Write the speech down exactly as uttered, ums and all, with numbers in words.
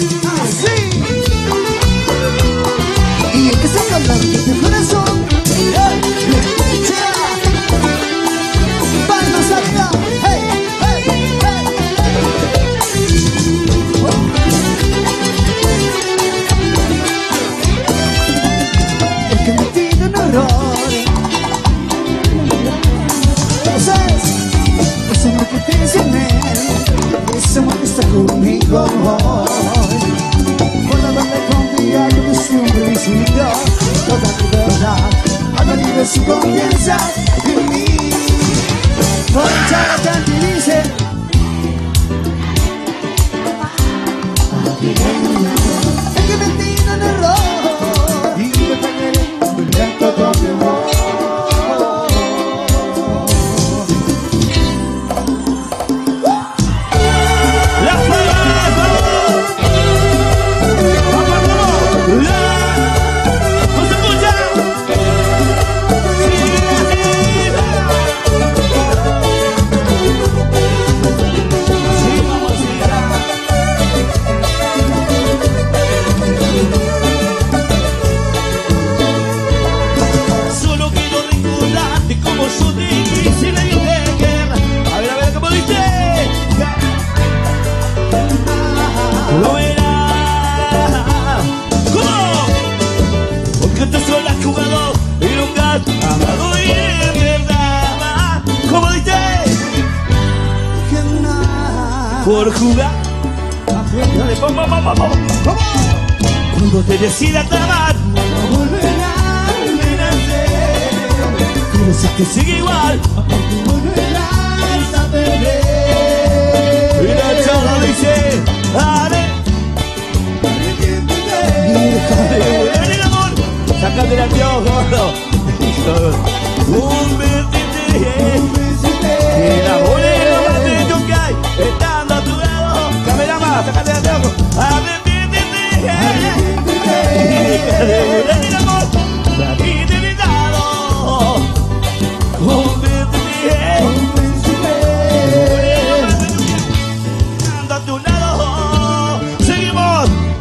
Y el que se calor de tu corazón, palmas arriba, hey, hey, hey, hey. El que me pide un error, ese es, ese amor que tienes en él, ese amor que está conmigo hoy. Por la banda confía como siempre y sin Dios, toda mi verdad, a la libre su confianza en mí. Poncha la canta y dice, el que me tiene en error, y me pagaré un canto con mi amor. Lo verás. ¿Cómo? Porque tú solo has jugado y nunca has amado y en verdad. ¿Cómo dice? Por jugar. Dale, vamos, vamos, vamos. Cuando te decidas amar, no volverás a nacer. Pero si te sigue igual, no volverás a perder. Y la chava dice, haré. ¡Ven el amor! ¡Sácate el anteojo, gordo! ¡Convertite!